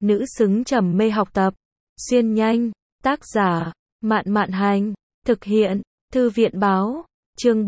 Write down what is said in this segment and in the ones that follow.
nữ xứng trầm mê học tập. Xuyên nhanh, tác giả, Mạn Mạn Hành, thực hiện, Thư viện Báo, chương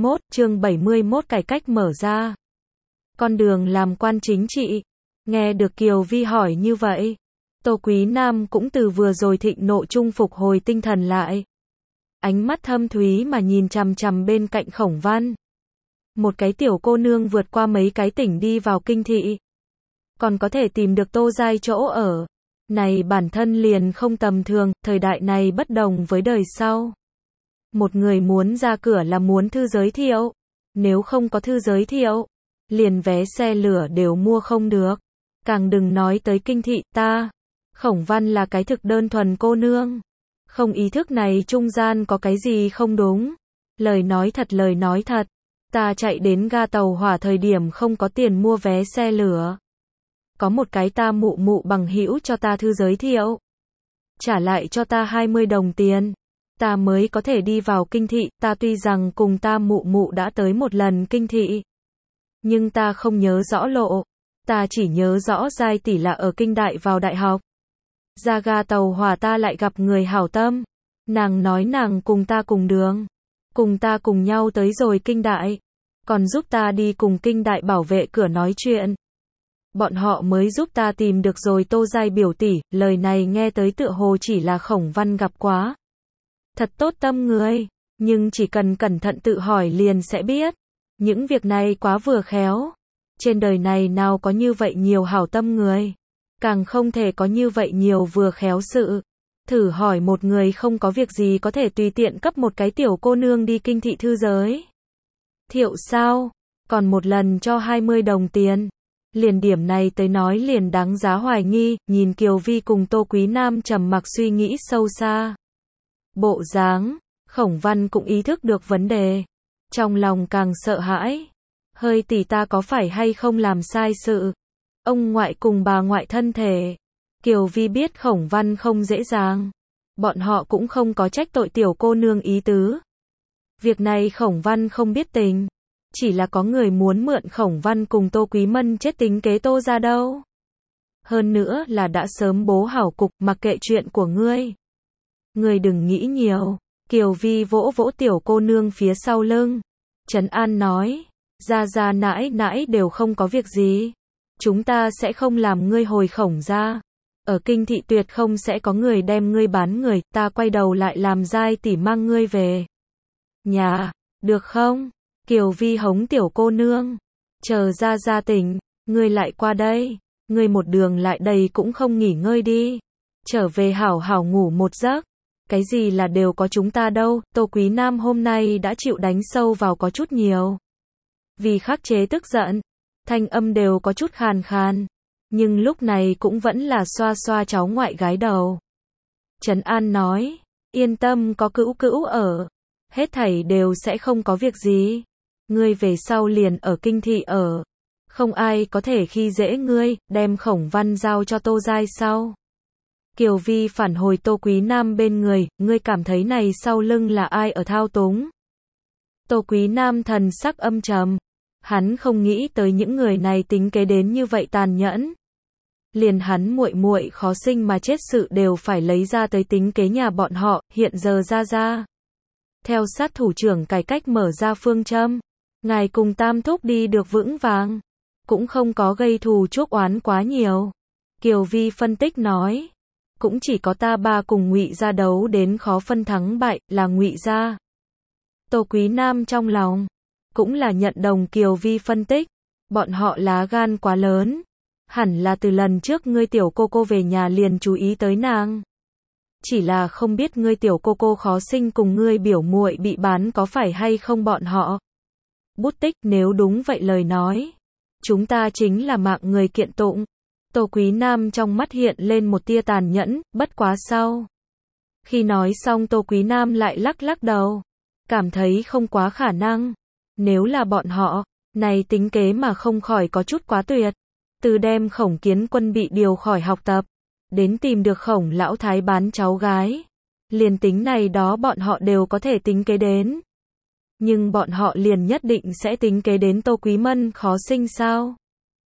71 cải cách mở ra. Con đường làm quan chính trị. Nghe được Kiều Vi hỏi như vậy, Tô Quý Nam cũng từ vừa rồi thịnh nộ trung phục hồi tinh thần lại. Ánh mắt thâm thúy mà nhìn chằm chằm bên cạnh Khổng Văn. Một cái tiểu cô nương vượt qua mấy cái tỉnh đi vào kinh thị. Còn có thể tìm được Tô Giai chỗ ở. Này bản thân liền không tầm thường, thời đại này bất đồng với đời sau. Một người muốn ra cửa là muốn thư giới thiệu. Nếu không có thư giới thiệu, liền vé xe lửa đều mua không được. Càng đừng nói tới kinh thị ta. Khổng Văn là cái thực đơn thuần cô nương. Không ý thức này trung gian có cái gì không đúng. Lời nói thật. Ta chạy đến ga tàu hỏa thời điểm không có tiền mua vé xe lửa. Có một cái ta mụ bằng hữu cho ta thư giới thiệu. Trả lại cho ta 20 đồng tiền. Ta mới có thể đi vào kinh thị. Ta tuy rằng cùng ta mụ đã tới một lần kinh thị. Nhưng ta không nhớ rõ lộ. Ta chỉ nhớ rõ Giai tỷ là ở kinh đại vào đại học. Ra ga tàu hỏa ta lại gặp người hảo tâm. Nàng nói nàng cùng ta cùng đường. Cùng ta cùng nhau tới rồi kinh đại. Còn giúp ta đi cùng kinh đại bảo vệ cửa nói chuyện. Bọn họ mới giúp ta tìm được rồi Tô Giai biểu tỷ. Lời này nghe tới tựa hồ chỉ là Khổng Văn gặp quá. Thật tốt tâm người. Nhưng chỉ cần cẩn thận tự hỏi liền sẽ biết. Những việc này quá vừa khéo. Trên đời này nào có như vậy nhiều hảo tâm người. Càng không thể có như vậy nhiều vừa khéo sự. Thử hỏi một người không có việc gì có thể tùy tiện cấp một cái tiểu cô nương đi kinh thị thư giới. Thiệu sao? Còn một lần cho 20 đồng tiền. Liền điểm này tới nói liền đáng giá hoài nghi. Nhìn Kiều Vi cùng Tô Quý Nam trầm mặc suy nghĩ sâu xa. Bộ dáng, Khổng Văn cũng ý thức được vấn đề. Trong lòng càng sợ hãi. Hơi tỷ ta có phải hay không làm sai sự? Ông ngoại cùng bà ngoại thân thể. Kiều Vi biết Khổng Văn không dễ dàng. Bọn họ cũng không có trách tội tiểu cô nương ý tứ. Việc này Khổng Văn không biết tình. Chỉ là có người muốn mượn Khổng Văn cùng Tô Quý Mân chết tính kế Tô ra đâu. Hơn nữa là đã sớm bố hảo cục, mặc kệ chuyện của ngươi. Ngươi đừng nghĩ nhiều. Kiều Vi vỗ vỗ tiểu cô nương phía sau lưng. Trấn An nói. Ra nãi đều không có việc gì. Chúng ta sẽ không làm ngươi hồi Khổng ra. Ở kinh thị tuyệt không sẽ có người đem ngươi bán người. Ta quay đầu lại làm Giai tỷ mang ngươi về nhà. Được không? Kiều Vi hống tiểu cô nương. Chờ ra tỉnh. Ngươi lại qua đây. Ngươi một đường lại đây cũng không nghỉ ngơi đi. Trở về hảo ngủ một giấc. Cái gì là đều có chúng ta đâu. Tô Quý Nam hôm nay đã chịu đánh sâu vào có chút nhiều. Vì khắc chế tức giận. Thanh âm đều có chút khàn khàn. Nhưng lúc này cũng vẫn là xoa cháu ngoại gái đầu. Trấn An nói. Yên tâm có cữu ở. Hết thảy đều sẽ không có việc gì. Ngươi về sau liền ở kinh thị ở. Không ai có thể khi dễ ngươi. Đem Khổng Văn giao cho Tô Giai sau. Kiều Vi phản hồi Tô Quý Nam bên người. Ngươi cảm thấy này sau lưng là ai ở thao túng? Tô Quý Nam thần sắc âm trầm. Hắn không nghĩ tới những người này tính kế đến như vậy tàn nhẫn. Liền hắn muội khó sinh mà chết sự đều phải lấy ra tới tính kế nhà bọn họ. Hiện giờ ra. Theo sát thủ trưởng cải cách mở ra phương châm. Ngài cùng Tam Thúc đi được vững vàng. Cũng không có gây thù chuốc oán quá nhiều. Kiều Vi phân tích nói. Cũng chỉ có ta ba cùng Ngụy gia đấu đến khó phân thắng bại, là Ngụy gia. Tô Quý Nam trong lòng cũng là nhận đồng Kiều Vi phân tích. Bọn họ lá gan quá lớn. Hẳn là từ lần trước ngươi tiểu cô về nhà liền chú ý tới nàng. Chỉ là không biết ngươi tiểu cô khó sinh cùng ngươi biểu muội bị bán có phải hay không bọn họ. Bút tích, nếu đúng vậy lời nói. Chúng ta chính là mạng người kiện tụng. Tô Quý Nam trong mắt hiện lên một tia tàn nhẫn, bất quá sau. Khi nói xong Tô Quý Nam lại lắc đầu. Cảm thấy không quá khả năng. Nếu là bọn họ, này tính kế mà không khỏi có chút quá tuyệt. Từ đem Khổng Kiến Quân bị điều khỏi học tập. Đến tìm được Khổng lão thái bán cháu gái. Liền tính này đó bọn họ đều có thể tính kế đến. Nhưng bọn họ liền nhất định sẽ tính kế đến Tô Quý Mân khó sinh sao?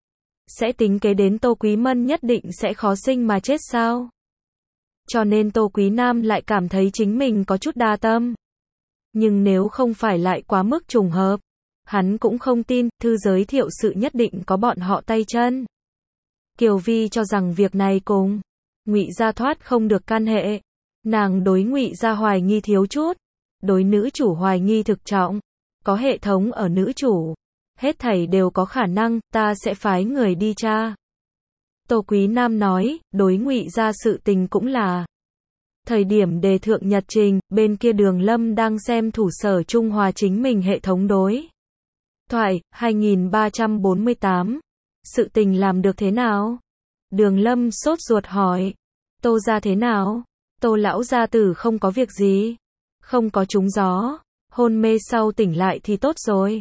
sẽ tính kế đến Tô Quý Mân nhất định sẽ khó sinh mà chết sao? Cho nên Tô Quý Nam lại cảm thấy chính mình có chút đa tâm. Nhưng nếu không phải lại quá mức trùng hợp, hắn cũng không tin, thư giới thiệu sự nhất định có bọn họ tay chân. Kiều Vi cho rằng việc này cùng Ngụy gia thoát không được can hệ. Nàng đối Ngụy gia hoài nghi thiếu chút, đối nữ chủ hoài nghi thực trọng. Có hệ thống ở nữ chủ, hết thảy đều có khả năng, ta sẽ phái người đi tra. Tô Quý Nam nói, đối Ngụy gia sự tình cũng là. Thời điểm đề thượng nhật trình, bên kia Đường Lâm đang xem thủ sở Trung Hòa chính mình hệ thống đối thoại, 2348. Sự tình làm được thế nào? Đường Lâm sốt ruột hỏi. Tô gia thế nào? Tô lão gia tử không có việc gì. Không có trúng gió. Hôn mê sau tỉnh lại thì tốt rồi.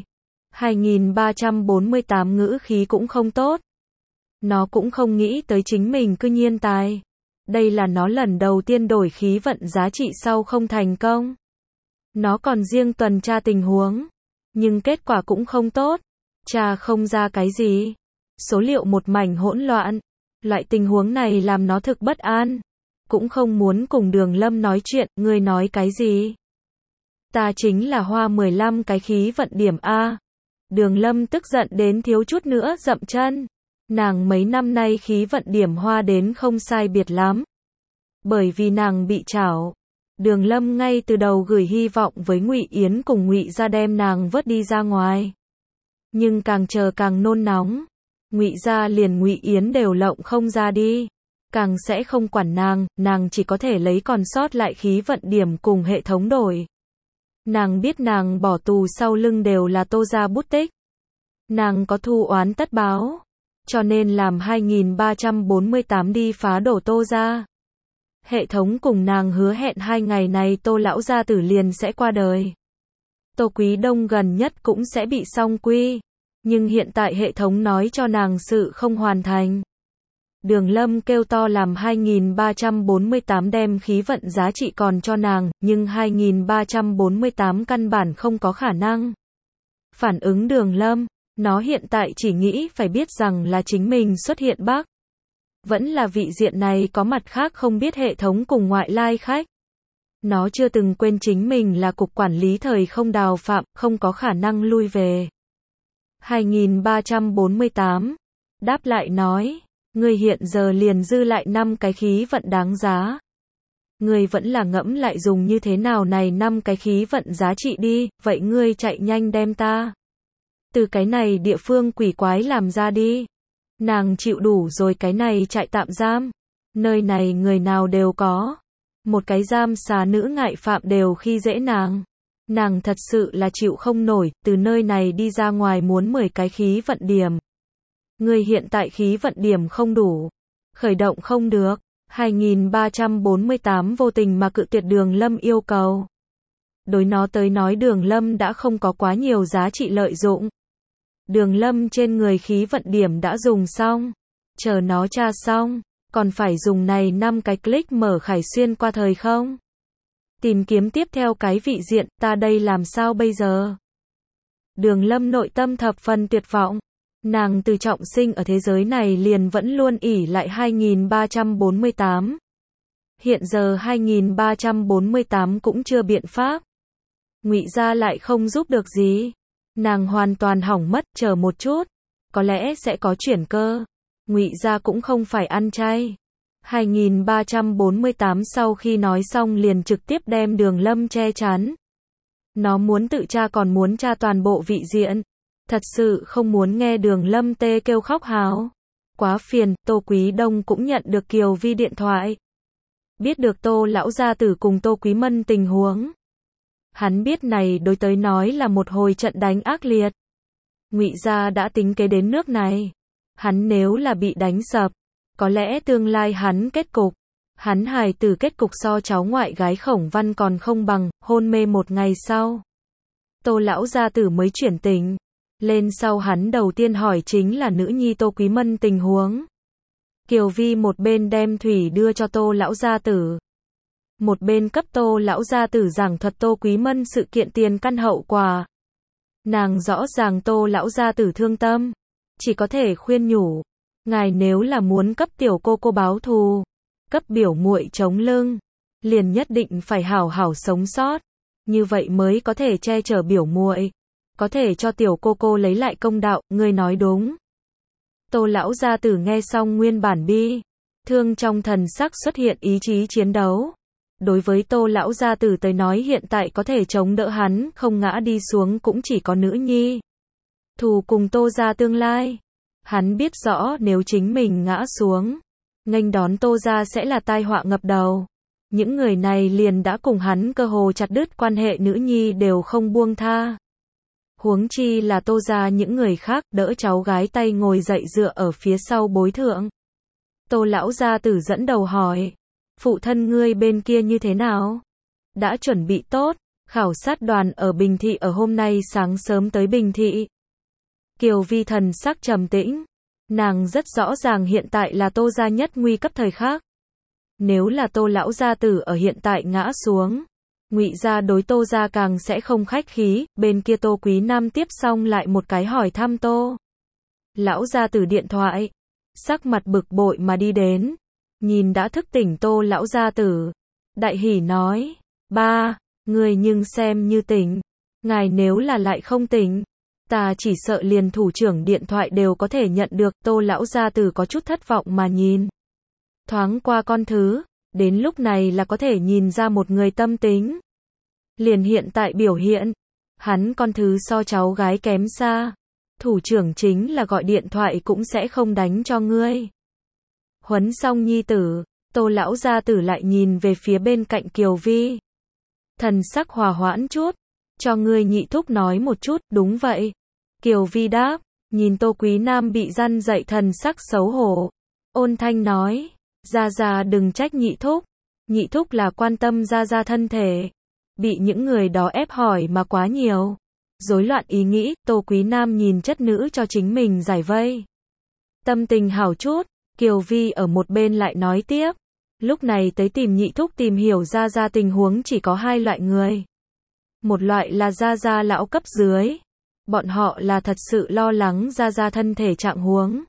2348 ngữ khí cũng không tốt. Nó cũng không nghĩ tới chính mình cư nhiên tài. Đây là nó lần đầu tiên đổi khí vận giá trị sau không thành công. Nó còn riêng tuần tra tình huống. Nhưng kết quả cũng không tốt. Tra không ra cái gì. Số liệu một mảnh hỗn loạn. Loại tình huống này làm nó thực bất an. Cũng không muốn cùng Đường Lâm nói chuyện, ngươi nói cái gì? Ta chính là hoa 15 cái khí vận điểm A. Đường Lâm tức giận đến thiếu chút nữa dậm chân. Nàng mấy năm nay khí vận điểm hoa đến không sai biệt lắm. Bởi vì nàng bị trảo. Đường Lâm ngay từ đầu gửi hy vọng với Ngụy Yến cùng Ngụy gia đem nàng vớt đi ra ngoài. Nhưng càng chờ càng nôn nóng. Ngụy gia liền Ngụy Yến đều lộng không ra đi. Càng sẽ không quản nàng chỉ có thể lấy còn sót lại khí vận điểm cùng hệ thống đổi. Nàng biết nàng bỏ tù sau lưng đều là Tô gia bút tích. Nàng có thù oán tất báo. Cho nên làm 2348 đi phá đổ Tô gia. Hệ thống cùng nàng hứa hẹn 2 ngày này Tô lão gia tử liền sẽ qua đời. Tô Quý Đông gần nhất cũng sẽ bị song quy. Nhưng hiện tại hệ thống nói cho nàng sự không hoàn thành. Đường Lâm kêu to làm 2348 đem khí vận giá trị còn cho nàng, nhưng 2348 căn bản không có khả năng. Phản ứng Đường Lâm, nó hiện tại chỉ nghĩ phải biết rằng là chính mình xuất hiện Bắc. Vẫn là vị diện này có mặt khác không biết hệ thống cùng ngoại lai khách. Nó chưa từng quên chính mình là cục quản lý thời không Đào Phạm, không có khả năng lui về. 2348 đáp lại nói, ngươi hiện giờ liền dư lại 5 cái khí vận đáng giá. Ngươi vẫn là ngẫm lại dùng như thế nào này 5 cái khí vận giá trị đi, vậy ngươi chạy nhanh đem ta từ cái này địa phương quỷ quái làm ra đi. Nàng chịu đủ rồi cái này trại tạm giam. Nơi này người nào đều có. Một cái giam xà nữ ngại phạm đều khi dễ nàng. Nàng thật sự là chịu không nổi, từ nơi này đi ra ngoài muốn 10 cái khí vận điểm. Người hiện tại khí vận điểm không đủ. Khởi động không được. 2348 vô tình mà cự tuyệt Đường Lâm yêu cầu. Đối nó tới nói Đường Lâm đã không có quá nhiều giá trị lợi dụng. Đường Lâm trên người khí vận điểm đã dùng xong. Chờ nó tra xong, còn phải dùng này 5 cái click mở khải xuyên qua thời không. Tìm kiếm tiếp theo cái vị diện, ta đây làm sao bây giờ? Đường Lâm nội tâm thập phần tuyệt vọng. Nàng từ trọng sinh ở thế giới này liền vẫn luôn ỷ lại 2348. Hiện giờ 2348 cũng chưa biện pháp. Ngụy gia lại không giúp được gì. Nàng hoàn toàn hỏng mất, chờ một chút. Có lẽ sẽ có chuyển cơ. Ngụy gia cũng không phải ăn chay. 2348 sau khi nói xong liền trực tiếp đem Đường Lâm che chắn. Nó muốn tự tra còn muốn tra toàn bộ vị diện. Thật sự không muốn nghe Đường Lâm tê kêu khóc hào. Quá phiền, Tô Quý Đông cũng nhận được Kiều Vi điện thoại. Biết được Tô lão gia tử cùng Tô Quý Mân tình huống. Hắn biết này đối tới nói là một hồi trận đánh ác liệt. Ngụy gia đã tính kế đến nước này. Hắn nếu là bị đánh sập, có lẽ tương lai hắn kết cục. Hắn hài tử kết cục so cháu ngoại gái Khổng Văn còn không bằng, hôn mê 1 ngày sau. Tô lão gia tử mới chuyển tỉnh. Lên sau hắn đầu tiên hỏi chính là nữ nhi Tô Quý Mân tình huống. Kiều Vi một bên đem thủy đưa cho Tô lão gia tử. Một bên cấp Tô lão gia tử giảng thuật Tô Quý Mân sự kiện tiền căn hậu quả. Nàng rõ ràng Tô lão gia tử thương tâm. Chỉ có thể khuyên nhủ. Ngài nếu là muốn cấp tiểu cô cô báo thù, cấp biểu muội chống lưng, liền nhất định phải hảo hảo sống sót, như vậy mới có thể che chở biểu muội, có thể cho tiểu cô cô lấy lại công đạo, ngươi nói đúng. Tô lão gia tử nghe xong nguyên bản bi thương trong thần sắc xuất hiện ý chí chiến đấu. Đối với Tô lão gia tử tới nói hiện tại có thể chống đỡ hắn không ngã đi xuống cũng chỉ có nữ nhi. Thù cùng Tô gia tương lai. Hắn biết rõ nếu chính mình ngã xuống, nghênh đón Tô gia sẽ là tai họa ngập đầu. Những người này liền đã cùng hắn cơ hồ chặt đứt quan hệ, nữ nhi đều không buông tha. Huống chi là Tô gia những người khác, đỡ cháu gái tay ngồi dậy dựa ở phía sau bối thượng. Tô lão gia tử dẫn đầu hỏi, phụ thân ngươi bên kia như thế nào? Đã chuẩn bị tốt, khảo sát đoàn ở Bình Thị ở hôm nay sáng sớm tới Bình Thị. Kiều Vi thần sắc trầm tĩnh, nàng rất rõ ràng hiện tại là Tô gia nhất nguy cấp thời khắc. Nếu là Tô lão gia tử ở hiện tại ngã xuống, Ngụy gia đối Tô gia càng sẽ không khách khí. Bên kia Tô Quý Nam tiếp xong lại một cái hỏi thăm Tô lão gia tử điện thoại, sắc mặt bực bội mà đi đến, nhìn đã thức tỉnh Tô lão gia tử, đại hỉ nói, ba, người nhưng xem như tỉnh, ngài nếu là lại không tỉnh, ta chỉ sợ liền thủ trưởng điện thoại đều có thể nhận được. Tô lão gia tử có chút thất vọng mà nhìn thoáng qua con thứ, đến lúc này là có thể nhìn ra một người tâm tính. Liền hiện tại biểu hiện, hắn con thứ so cháu gái kém xa, thủ trưởng chính là gọi điện thoại cũng sẽ không đánh cho ngươi. Huấn xong nhi tử, Tô lão gia tử lại nhìn về phía bên cạnh Kiều Vi. Thần sắc hòa hoãn chút, cho ngươi nhị thúc nói một chút, đúng vậy. Kiều Vi đáp, nhìn Tô Quý Nam bị răn dậy thần sắc xấu hổ. Ôn thanh nói, gia gia đừng trách nhị thúc là quan tâm gia gia thân thể. Bị những người đó ép hỏi mà quá nhiều. Rối loạn ý nghĩ, Tô Quý Nam nhìn chất nữ cho chính mình giải vây. Tâm tình hảo chút, Kiều Vi ở một bên lại nói tiếp. Lúc này tới tìm nhị thúc tìm hiểu gia gia tình huống chỉ có hai loại người. Một loại là gia gia lão cấp dưới. Bọn họ là thật sự lo lắng gia gia thân thể trạng huống.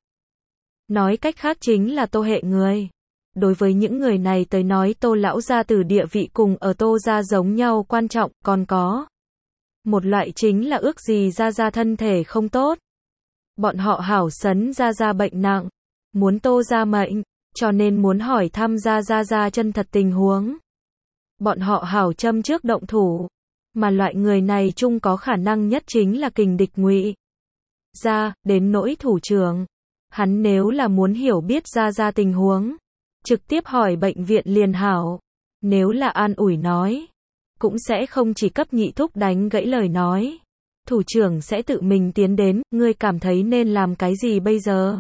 Nói cách khác chính là Tô hệ người. Đối với những người này tới nói Tô lão gia tử địa vị cùng ở Tô gia giống nhau quan trọng, còn có một loại chính là ước gì gia gia thân thể không tốt. Bọn họ hảo sấn gia gia bệnh nặng, muốn Tô gia mệnh, cho nên muốn hỏi thăm gia gia chân thật tình huống. Bọn họ hảo châm trước động thủ, mà loại người này chung có khả năng nhất chính là kình địch Ngụy gia. Đến nỗi thủ trưởng, hắn nếu là muốn hiểu biết gia tình huống, trực tiếp hỏi bệnh viện liền hảo. Nếu là an ủi nói, cũng sẽ không chỉ cấp nhị thúc đánh gãy lời nói. Thủ trưởng sẽ tự mình tiến đến, ngươi cảm thấy nên làm cái gì bây giờ?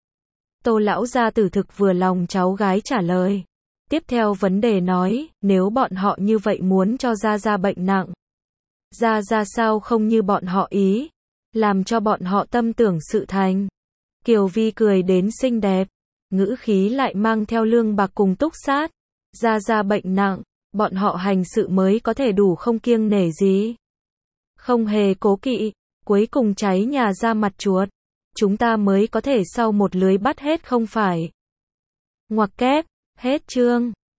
Tô lão gia tử thực vừa lòng cháu gái trả lời. Tiếp theo vấn đề nói, nếu bọn họ như vậy muốn cho gia bệnh nặng, gia sao không như bọn họ ý, làm cho bọn họ tâm tưởng sự thành. Kiều Vi cười đến xinh đẹp, ngữ khí lại mang theo lương bạc cùng túc sát. Gia bệnh nặng, bọn họ hành sự mới có thể đủ không kiêng nể gì. Không hề cố kỵ, cuối cùng cháy nhà ra mặt chuột. Chúng ta mới có thể sau một lưới bắt hết không phải. Ngoặc kép, hết chương.